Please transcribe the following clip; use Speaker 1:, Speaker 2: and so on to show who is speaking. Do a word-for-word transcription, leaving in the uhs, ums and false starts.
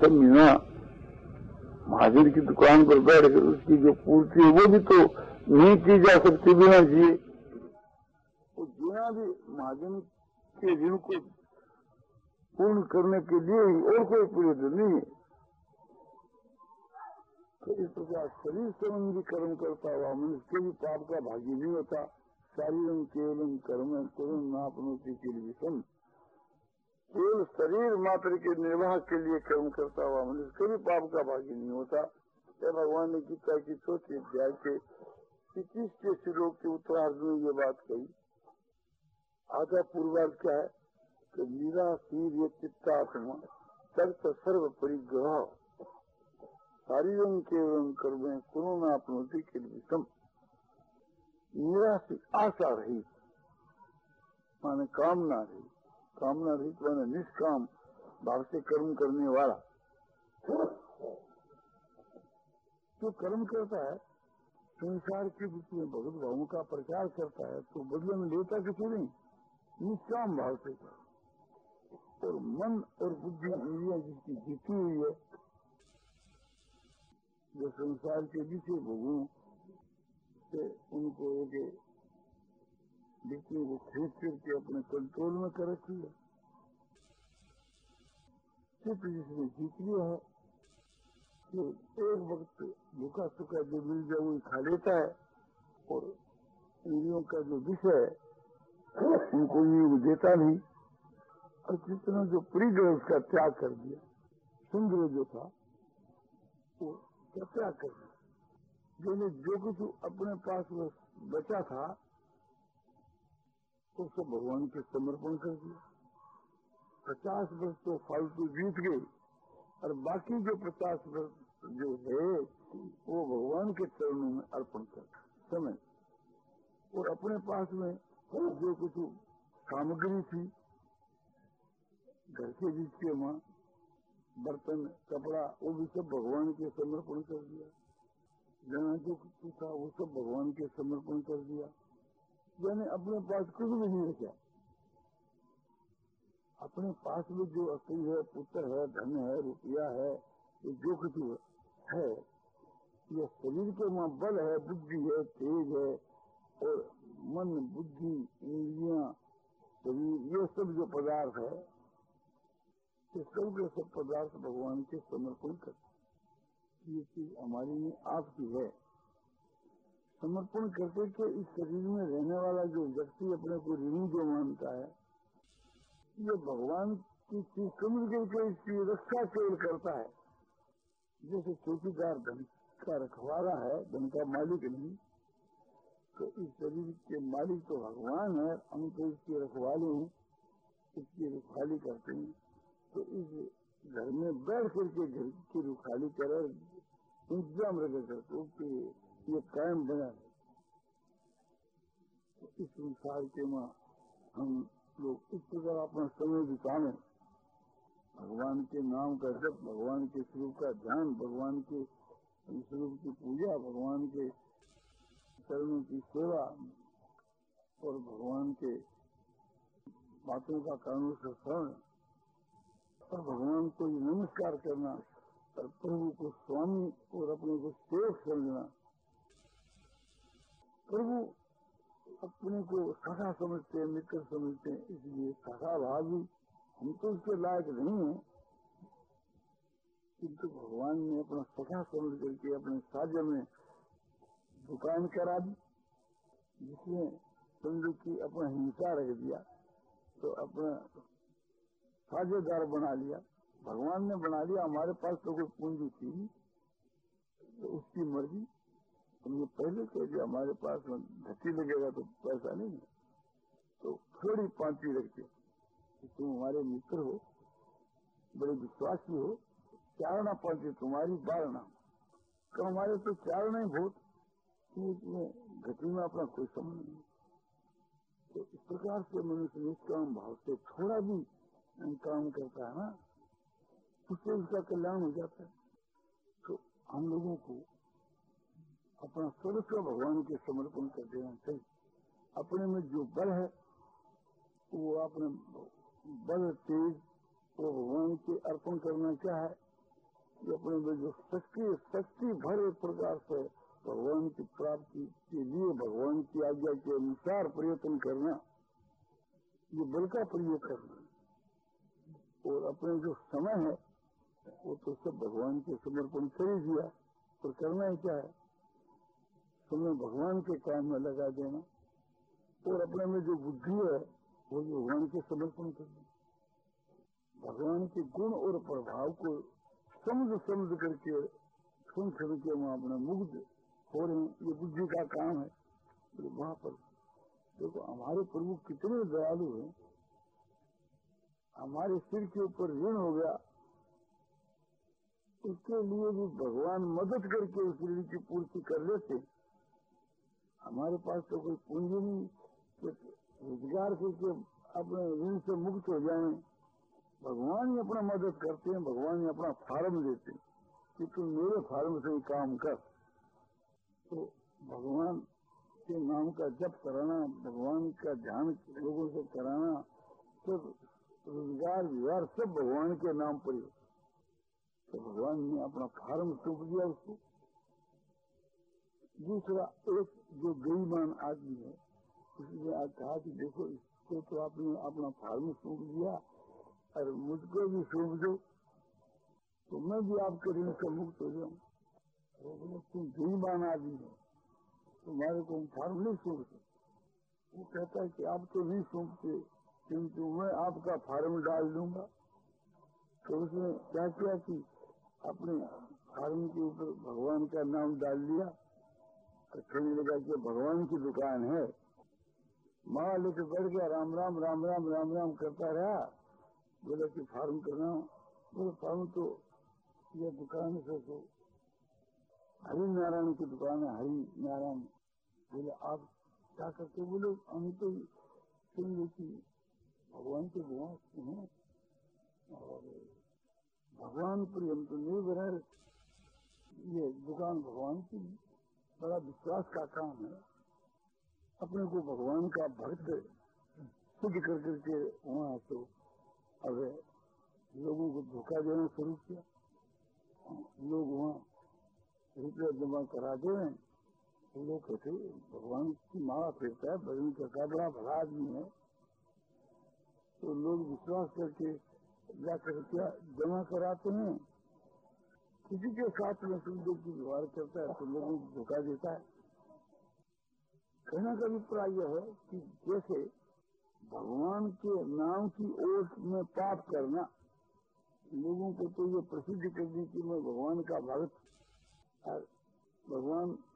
Speaker 1: सब मीना महाजन की दुकान पर बैठकर उसकी जो पूर्ति है वो भी तो नहीं की जा सकती बिना जिए। वो जीना भी महाजन के ऋण को पूर्ण करने के लिए ही, और कोई प्रयोजन नहीं है। तो इस प्रकार शरीर संबंधी कर्म करता हुआ मनुष्य भी पाप का भागी नहीं होता। शारीरम केवलम कर्म करुण नापनोति किलविषम, केवल शरीर मात्र के निर्वाह के लिए कर्म करता हुआ मनुष्य कभी पाप का भागी नहीं होता। यह भगवान ने गीता की चौथी अध्याय के इक्कीस के श्लोक के उत्तरार्ध में ये बात कही। आधा पूर्वार्ध क्या है कि निराशीर ये चित्तात्मा तर्क सर्व परिग्रह शारीरम केवलम कर्म करुण नापनोति किलविषम। निराशी आशा रही माने कामना रही, कामना रहित माने निष्काम भाव से कर्म करने वाला जो कर्म करता है, संसार के बीच में भगवत भावों का प्रचार करता है, तो बदले में लेता किसी नहीं, निष्काम भाव से। और मन और बुद्धि इंद्रियां जिसकी जीती हुई है, जो संसार के विषय भोगों से उनको एक व्यक्ति को खींच करके अपने कंट्रोल में कर रखी है, सिर्फ जिसने जीत लिया है कि एक वक्त भूखा सूखा जो मिल जाए वो खा लेता है, और इंद्रियों का जो विषय है उनको ये देता नहीं, और जितना जो प्रिय उसका त्याग कर दिया। सुंदर जो था वो क्या त्याग कर दिया, जो जो कुछ अपने पास बचा था तो सब भगवान के समर्पण कर दिया। पचास वर्ष तो फालतू बीत गई, और बाकी जो पचास वर्ष जो है वो भगवान के चरणों में अर्पण कर समय। और अपने पास में जो कुछ सामग्री थी घर के जिसके माँ बर्तन कपड़ा वो भी सब भगवान के समर्पण कर दिया। जहाँ जो कुछ था वो सब भगवान के समर्पण कर दिया। यानी अपने पास कुछ भी नहीं रखा। अपने पास में जो असली है, पुत्र है, धन है, रुपया है, ये जो कुछ है, ये शरीर के मां बल है, बुद्धि है, तेज है, और मन बुद्धि इंद्रियां शरीर ये सब जो पदार्थ है, ये सब के सब पदार्थ भगवान के समर्पण करते। ये चीज हमारी नहीं आपकी है। समर्पण करते कि इस शरीर में रहने वाला जो व्यक्ति अपने को ऋणी जो मानता है, ये भगवान की चीज समझ करके इसकी रक्षा केवल करता है। जैसे चौकीदार धन का रखवाला है, धन का मालिक नहीं, तो इस शरीर के मालिक तो भगवान है, हम तो इसके रखवाले हैं, इसकी रखवाली करते हैं। तो इस घर में बैठ करके घर की रखवाली कर इंतजाम रखा करते ये कायम बना है। तो इस संसार के मां हम लोग इस प्रकार अपना समय बिताने, भगवान के नाम का जप, भगवान के स्वरूप का ध्यान, भगवान के स्वरूप की पूजा, भगवान के चरणों की सेवा और भगवान के बातों का कानून से श्रवण और भगवान को नमस्कार करना और प्रभु को स्वामी और अपने को सेवक समझना। प्रभु अपने को सखा समझते हैं, मित्र समझते हैं, इसलिए सखा भावी हम तो उसके लायक नहीं है, किंतु भगवान ने अपना सखा समझ करके अपने साझे में दुकान करा दी, जिसमें समझो की अपना हिंसा रख दिया, तो अपना साझेदार बना लिया। भगवान ने बना लिया, हमारे पास तो कोई पूंजी थी नहीं, तो उसकी मर्जी। हमने पहले कह दिया हमारे पास धक्की लगेगा तो पैसा नहीं है, तो थोड़ी पांची रखते, तुम हमारे मित्र हो, बड़े विश्वासी हो, चारणा पांची तुम्हारी बारना, तो हमारे तो चारणा ही भूत, इसमें घटी में अपना कोई संबंध नहीं। तो इस प्रकार से मनुष्य निष्काम भाव से थोड़ा भी काम करता है ना, उससे उसका कल्याण हो जाता है। तो हम लोगों को अपना सर्वस्व भगवान के समर्पण कर देना चाहिए। अपने में जो बल है वो अपने बल तेज वो भगवान के अर्पण करना क्या है, कि अपने में जो शक्ति शक्ति भर एक प्रकार से भगवान की प्राप्ति के लिए भगवान की आज्ञा के अनुसार प्रयत्न करना, ये बल का प्रयोग करना। और अपने जो समय है वो तो सब भगवान के समर्पण कर ही दिया, और करना ही क्या है, समय भगवान के काम में लगा देना। और अपने में जो बुद्धि है वो भगवान के समर्पण करना। भगवान के गुण और प्रभाव को समझ समझ करके सुन सुन के वहाँ अपने मुग्ध हो रहे हैं, ये बुद्धि का काम है। तो वहाँ पर देखो हमारे प्रभु कितने दयालु हैं। हमारे सिर के ऊपर ऋण हो गया, उसके लिए भी भगवान मदद करके उस ऋण की पूर्ति कर लेते। हमारे पास तो कोई पूंजी नहीं, रोजगार करके अपने ऋण से मुक्त हो जाए। भगवान ही अपना मदद करते हैं, भगवान ही अपना फार्म देते हैं कि तुम मेरे फार्म से ही काम कर। तो भगवान के नाम का जप कराना, भगवान का ध्यान लोगों से कराना, सब रोजगार व्यवहार सब भगवान के नाम पर ही। तो भगवान ने अपना फार्म सौंप दिया उसको। दूसरा एक जो बेईमान आदमी है, उसने आज कहा कि देखो इसको तो आपने अपना फार्म सौंप दिया और मुझको भी सौंप दो तो मैं भी आपके ऋण से मुक्त हो जाऊँ। बोले तुम बेईमान आदमी है, तुम्हारे को फार्म नहीं सौंपते। वो कहता है कि आप तो नहीं सौंपते, किंतु मैं आपका फार्म डाल दूंगा। तो उसने क्या किया कि अपने फार्म के ऊपर भगवान का नाम डाल दिया। कहने लगा कि भगवान की दुकान है। माँ लेकर बैठ गया, राम राम राम राम राम राम करता रहा। बोला कि फार्म करना, बोले फार्म तो यह दुकान से तो हरि नारायण की दुकान है, हरि नारायण। बोले आप क्या करते? बोले हम तो सुन ली कि भगवान के गुण हैं और भगवान पर हम तो निर्भर है, ये दुकान भगवान की बड़ा विश्वास का काम है। अपने को भगवान का भक्त सिद्ध कर करके वहाँ तो अब लोगों को धोखा देना शुरू किया। लोग वहाँ रुपया जमा करा दे, तो लोग कहते भगवान की माला फिरता है, भजन करता बड़ा भला आदमी है। तो लोग विश्वास करके जाकर क्या जमा कराते हैं। किसी के साथ में सुविधा की व्यवहार करता है तो लोगों को धोखा देता है। कहने का अभिप्राय यह है कि जैसे भगवान के नाम की ओर में पाप करना, लोगों को तो ये प्रसिद्ध करने की मैं भगवान का भक्त, भगवान